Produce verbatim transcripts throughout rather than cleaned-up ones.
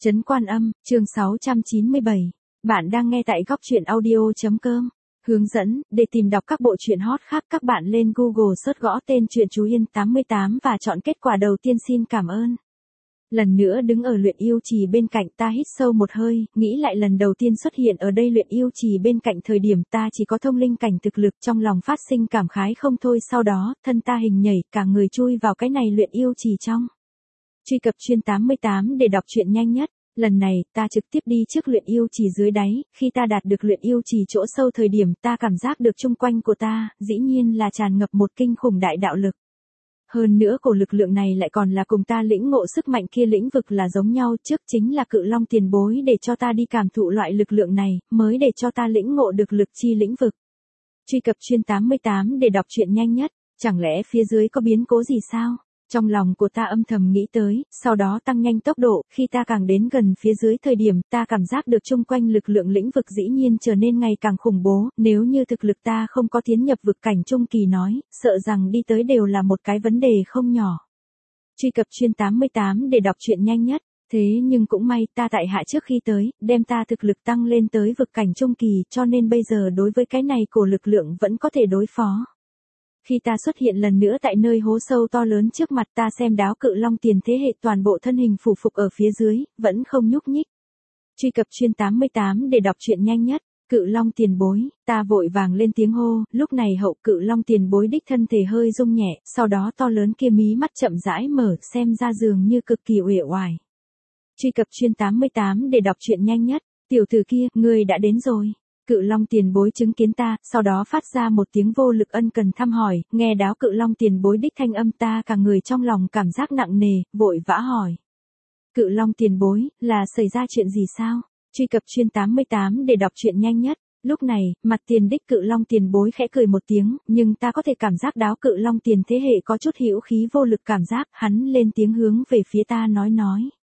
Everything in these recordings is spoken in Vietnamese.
Trấn Quan Âm, chương sáu trăm chín mươi bảy. Bạn đang nghe tại góc truyện audio chấm com. Hướng dẫn, để tìm đọc các bộ truyện hot khác các bạn lên Google search gõ tên truyện Chú Yên tám mươi tám và chọn kết quả đầu tiên. Xin cảm ơn. Lần nữa đứng ở Luyện Yêu Trì bên cạnh, ta hít sâu một hơi, nghĩ lại lần đầu tiên xuất hiện ở đây Luyện Yêu Trì bên cạnh thời điểm ta chỉ có thông linh cảnh thực lực, trong lòng phát sinh cảm khái không thôi. Sau đó, thân ta hình nhảy, cả người chui vào cái này Luyện Yêu Trì trong. Truy cập chuyên tám mươi tám để đọc truyện nhanh nhất. Lần này, ta trực tiếp đi trước Luyện Yêu Trì dưới đáy, khi ta đạt được Luyện Yêu Trì chỗ sâu thời điểm ta cảm giác được chung quanh của ta, dĩ nhiên là tràn ngập một kinh khủng đại đạo lực. Hơn nữa cổ lực lượng này lại còn là cùng ta lĩnh ngộ sức mạnh kia lĩnh vực là giống nhau, trước chính là Cự Long tiền bối để cho ta đi cảm thụ loại lực lượng này, mới để cho ta lĩnh ngộ được lực chi lĩnh vực. Truy cập chuyên tám mươi tám để đọc truyện nhanh nhất, chẳng lẽ phía dưới có biến cố gì sao? Trong lòng của ta âm thầm nghĩ tới, sau đó tăng nhanh tốc độ, khi ta càng đến gần phía dưới thời điểm, ta cảm giác được chung quanh lực lượng lĩnh vực dĩ nhiên trở nên ngày càng khủng bố, nếu như thực lực ta không có tiến nhập vực cảnh trung kỳ nói, sợ rằng đi tới đều là một cái vấn đề không nhỏ. Truy cập chuyên tám mươi tám để đọc truyện nhanh nhất, thế nhưng cũng may ta tại hạ trước khi tới, đem ta thực lực tăng lên tới vực cảnh trung kỳ, cho nên bây giờ đối với cái này cổ lực lượng vẫn có thể đối phó. Khi ta xuất hiện lần nữa tại nơi hố sâu to lớn trước mặt, ta xem đáo Cự Long tiền thế hệ toàn bộ thân hình phủ phục ở phía dưới, vẫn không nhúc nhích. Truy cập chuyên tám mươi tám để đọc truyện nhanh nhất, Cự Long tiền bối, ta vội vàng lên tiếng hô, lúc này hậu Cự Long tiền bối đích thân thể hơi rung nhẹ, sau đó to lớn kia mí mắt chậm rãi mở, xem ra dường như cực kỳ uể oải. Truy cập chuyên tám mươi tám để đọc truyện nhanh nhất, tiểu tử kia, ngươi đã đến rồi. Cự Long tiền bối chứng kiến ta, sau đó phát ra một tiếng vô lực ân cần thăm hỏi, nghe đáo Cự Long tiền bối đích thanh âm ta cả người trong lòng cảm giác nặng nề, vội vã hỏi. Cự Long tiền bối, là xảy ra chuyện gì sao? Truy cập chuyên tám mươi tám để đọc truyện nhanh nhất. Lúc này, mặt tiền đích Cự Long tiền bối khẽ cười một tiếng, nhưng ta có thể cảm giác đáo Cự Long tiền thế hệ có chút hữu khí vô lực cảm giác, hắn lên tiếng hướng về phía ta nói nói.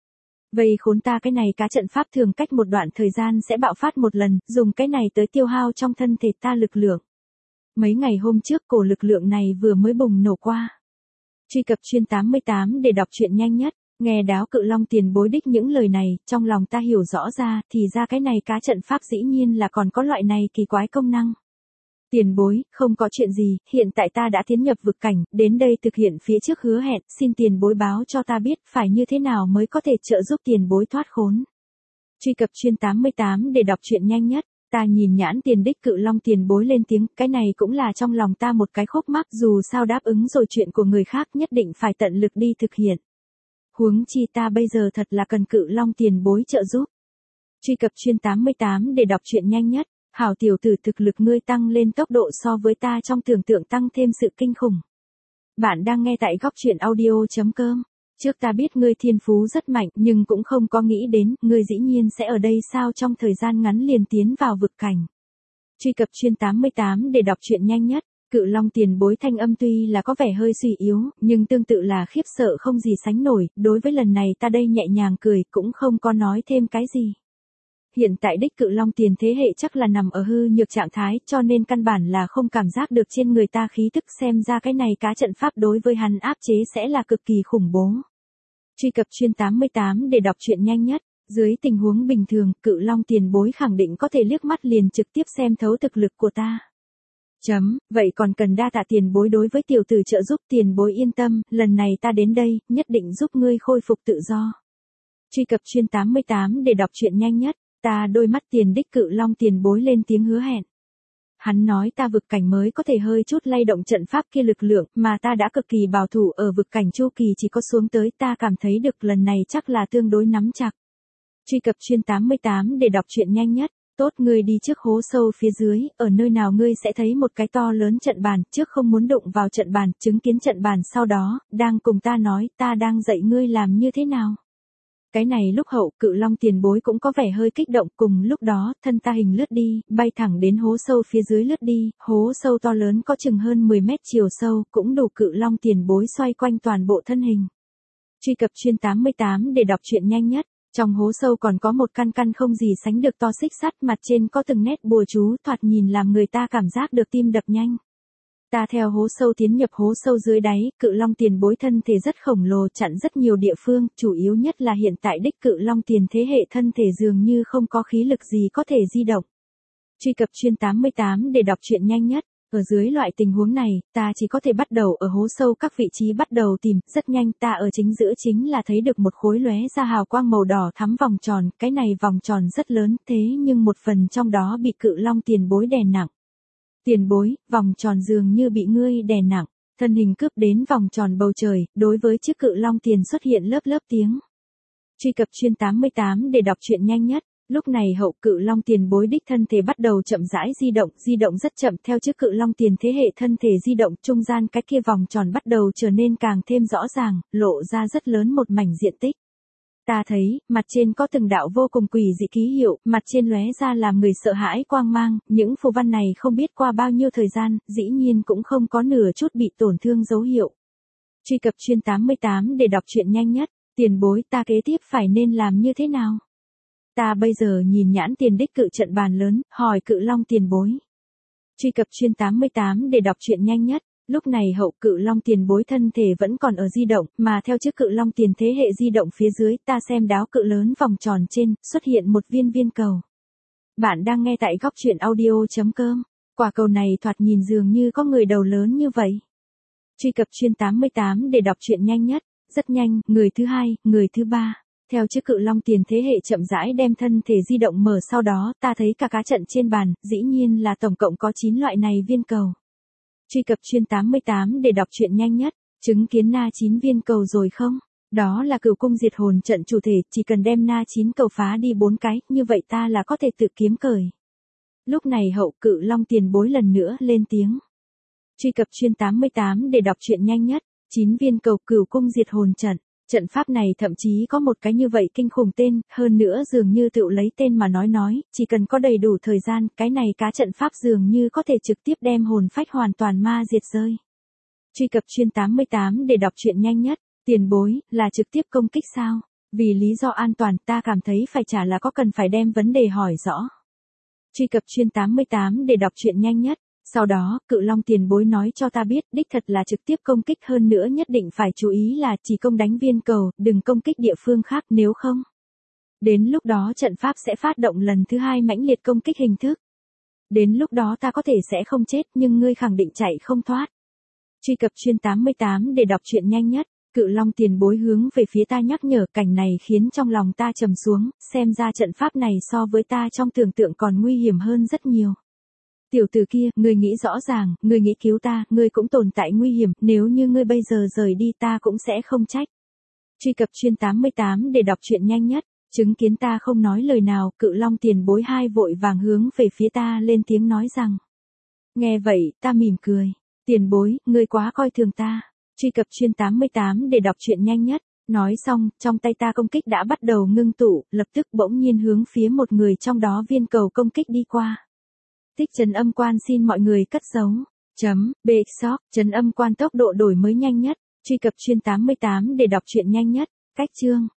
Vậy khốn ta cái này cá trận pháp thường cách một đoạn thời gian sẽ bạo phát một lần, dùng cái này tới tiêu hao trong thân thể ta lực lượng. Mấy ngày hôm trước cổ lực lượng này vừa mới bùng nổ qua. Truy cập chuyên tám mươi tám để đọc truyện nhanh nhất, nghe đáo Cự Long tiền bối đích những lời này, trong lòng ta hiểu rõ ra, thì ra cái này cá trận pháp dĩ nhiên là còn có loại này kỳ quái công năng. Tiền bối, không có chuyện gì, hiện tại ta đã tiến nhập vực cảnh, đến đây thực hiện phía trước hứa hẹn, xin tiền bối báo cho ta biết phải như thế nào mới có thể trợ giúp tiền bối thoát khốn. Truy cập chuyên tám mươi tám để đọc truyện nhanh nhất, ta nhìn nhãn tiền đích Cự Long tiền bối lên tiếng, cái này cũng là trong lòng ta một cái khúc mắc, dù sao đáp ứng rồi chuyện của người khác nhất định phải tận lực đi thực hiện. Huống chi ta bây giờ thật là cần Cự Long tiền bối trợ giúp. Truy cập chuyên tám mươi tám để đọc truyện nhanh nhất. Hảo tiểu tử, thực lực ngươi tăng lên tốc độ so với ta trong tưởng tượng tăng thêm sự kinh khủng. Bạn đang nghe tại góc truyện audio chấm com. Trước ta biết ngươi thiên phú rất mạnh nhưng cũng không có nghĩ đến ngươi dĩ nhiên sẽ ở đây sao trong thời gian ngắn liền tiến vào vực cảnh. Truy cập chuyên tám mươi tám để đọc truyện nhanh nhất. Cự Long tiền bối thanh âm tuy là có vẻ hơi suy yếu, nhưng tương tự là khiếp sợ không gì sánh nổi, đối với lần này ta đây nhẹ nhàng cười cũng không có nói thêm cái gì. Hiện tại đích Cự Long tiền thế hệ chắc là nằm ở hư nhược trạng thái, cho nên căn bản là không cảm giác được trên người ta khí tức, xem ra cái này cá trận pháp đối với hắn áp chế sẽ là cực kỳ khủng bố. Truy cập chuyên tám mươi tám để đọc truyện nhanh nhất, dưới tình huống bình thường, Cự Long tiền bối khẳng định có thể liếc mắt liền trực tiếp xem thấu thực lực của ta. Chấm, vậy còn cần đa tạ tiền bối đối với tiểu tử trợ giúp, tiền bối yên tâm, lần này ta đến đây, nhất định giúp ngươi khôi phục tự do. Truy cập chuyên tám mươi tám để đọc truyện nhanh nhất. Ta đôi mắt tiền đích Cự Long tiền bối lên tiếng hứa hẹn. Hắn nói ta vực cảnh mới có thể hơi chút lay động trận pháp kia lực lượng, mà ta đã cực kỳ bảo thủ ở vực cảnh chu kỳ chỉ có xuống tới, ta cảm thấy được lần này chắc là tương đối nắm chặt. Truy cập chuyên tám mươi tám để đọc truyện nhanh nhất, tốt ngươi đi trước hố sâu phía dưới, ở nơi nào ngươi sẽ thấy một cái to lớn trận bàn, trước không muốn đụng vào trận bàn, chứng kiến trận bàn sau đó, đang cùng ta nói, ta đang dạy ngươi làm như thế nào. Cái này lúc hậu Cự Long tiền bối cũng có vẻ hơi kích động, cùng lúc đó, thân ta hình lướt đi, bay thẳng đến hố sâu phía dưới lướt đi, hố sâu to lớn có chừng hơn mười mét chiều sâu, cũng đủ Cự Long tiền bối xoay quanh toàn bộ thân hình. Truy cập chuyên tám mươi tám để đọc truyện nhanh nhất, trong hố sâu còn có một căn căn không gì sánh được to xích sắt, mặt trên có từng nét bùa chú, thoạt nhìn làm người ta cảm giác được tim đập nhanh. Ta theo hố sâu tiến nhập hố sâu dưới đáy, cự long tiền bối thân thể rất khổng lồ chặn rất nhiều địa phương, chủ yếu nhất là hiện tại đích cự long tiền thế hệ thân thể dường như không có khí lực gì có thể di động. Truy cập chuyên tám mươi tám để đọc truyện nhanh nhất. Ở dưới loại tình huống này, ta chỉ có thể bắt đầu ở hố sâu các vị trí bắt đầu tìm, rất nhanh ta ở chính giữa chính là thấy được một khối lóe ra hào quang màu đỏ thắm vòng tròn, cái này vòng tròn rất lớn thế nhưng một phần trong đó bị cự long tiền bối đè nặng. Tiền bối, vòng tròn dường như bị ngươi đè nặng, thân hình cướp đến vòng tròn bầu trời, đối với chiếc cự long tiền xuất hiện lớp lớp tiếng. Truy cập chuyên tám mươi tám để đọc truyện nhanh nhất. Lúc này hậu cự long tiền bối đích thân thể bắt đầu chậm rãi di động, di động rất chậm theo chiếc cự long tiền thế hệ thân thể di động, trung gian cái kia vòng tròn bắt đầu trở nên càng thêm rõ ràng, lộ ra rất lớn một mảnh diện tích. Ta thấy, mặt trên có từng đạo vô cùng quỷ dị ký hiệu, mặt trên lóe ra làm người sợ hãi quang mang, những phù văn này không biết qua bao nhiêu thời gian, dĩ nhiên cũng không có nửa chút bị tổn thương dấu hiệu. Truy cập chuyên tám mươi tám để đọc truyện nhanh nhất, tiền bối ta kế tiếp phải nên làm như thế nào? Ta bây giờ nhìn nhãn tiền đích cự trận bàn lớn, hỏi cự long tiền bối. Truy cập chuyên tám mươi tám để đọc truyện nhanh nhất. Lúc này hậu cự long tiền bối thân thể vẫn còn ở di động, mà theo chiếc cự long tiền thế hệ di động phía dưới, ta xem đáo cự lớn vòng tròn trên, xuất hiện một viên viên cầu. Bạn đang nghe tại góc truyện audio chấm com. Quả cầu này thoạt nhìn dường như có người đầu lớn như vậy. Truy cập chuyên tám mươi tám để đọc truyện nhanh nhất. Rất nhanh, người thứ hai, người thứ ba. Theo chiếc cự long tiền thế hệ chậm rãi đem thân thể di động mở, sau đó ta thấy cả cá trận trên bàn, dĩ nhiên là tổng cộng có chín loại này viên cầu. Truy cập chuyên tám mươi tám để đọc truyện nhanh nhất. Chứng kiến na chín viên cầu rồi không? Đó là cửu cung diệt hồn trận chủ thể, chỉ cần đem na chín cầu phá đi bốn cái, như vậy ta là có thể tự kiếm cởi. Lúc này hậu cự long tiền bối lần nữa lên tiếng. Truy cập chuyên tám mươi tám để đọc truyện nhanh nhất. chín viên cầu cửu cung diệt hồn trận. Trận pháp này thậm chí có một cái như vậy kinh khủng tên, hơn nữa dường như tự lấy tên mà nói nói, chỉ cần có đầy đủ thời gian, cái này cá trận pháp dường như có thể trực tiếp đem hồn phách hoàn toàn ma diệt rơi. Truy cập chuyên tám mươi tám để đọc truyện nhanh nhất, tiền bối, là trực tiếp công kích sao? Vì lý do an toàn ta cảm thấy phải trả là có cần phải đem vấn đề hỏi rõ. Truy cập chuyên tám mươi tám để đọc truyện nhanh nhất. Sau đó, cự long tiền bối nói cho ta biết, đích thật là trực tiếp công kích, hơn nữa nhất định phải chú ý là chỉ công đánh viên cầu, đừng công kích địa phương khác, nếu không. Đến lúc đó trận pháp sẽ phát động lần thứ hai mãnh liệt công kích hình thức. Đến lúc đó ta có thể sẽ không chết, nhưng ngươi khẳng định chạy không thoát. Truy cập chuyên tám mươi tám để đọc truyện nhanh nhất. Cự long tiền bối hướng về phía ta nhắc nhở, cảnh này khiến trong lòng ta trầm xuống, xem ra trận pháp này so với ta trong tưởng tượng còn nguy hiểm hơn rất nhiều. Tiểu tử kia, ngươi nghĩ rõ ràng, ngươi nghĩ cứu ta, ngươi cũng tồn tại nguy hiểm, nếu như ngươi bây giờ rời đi ta cũng sẽ không trách. Truy cập chuyên tám mươi tám để đọc truyện nhanh nhất. Chứng kiến ta không nói lời nào, cự long tiền bối hai vội vàng hướng về phía ta lên tiếng nói rằng. Nghe vậy, ta mỉm cười. Tiền bối, ngươi quá coi thường ta. Truy cập chuyên tám mươi tám để đọc truyện nhanh nhất. Nói xong, trong tay ta công kích đã bắt đầu ngưng tụ, lập tức bỗng nhiên hướng phía một người trong đó viên cầu công kích đi qua. Tích trấn âm quan xin mọi người cất giấu. Chấm, bxsoc, trấn âm quan tốc độ đổi mới nhanh nhất. Truy cập chuyên tám mươi tám để đọc truyện nhanh nhất. Cách chương.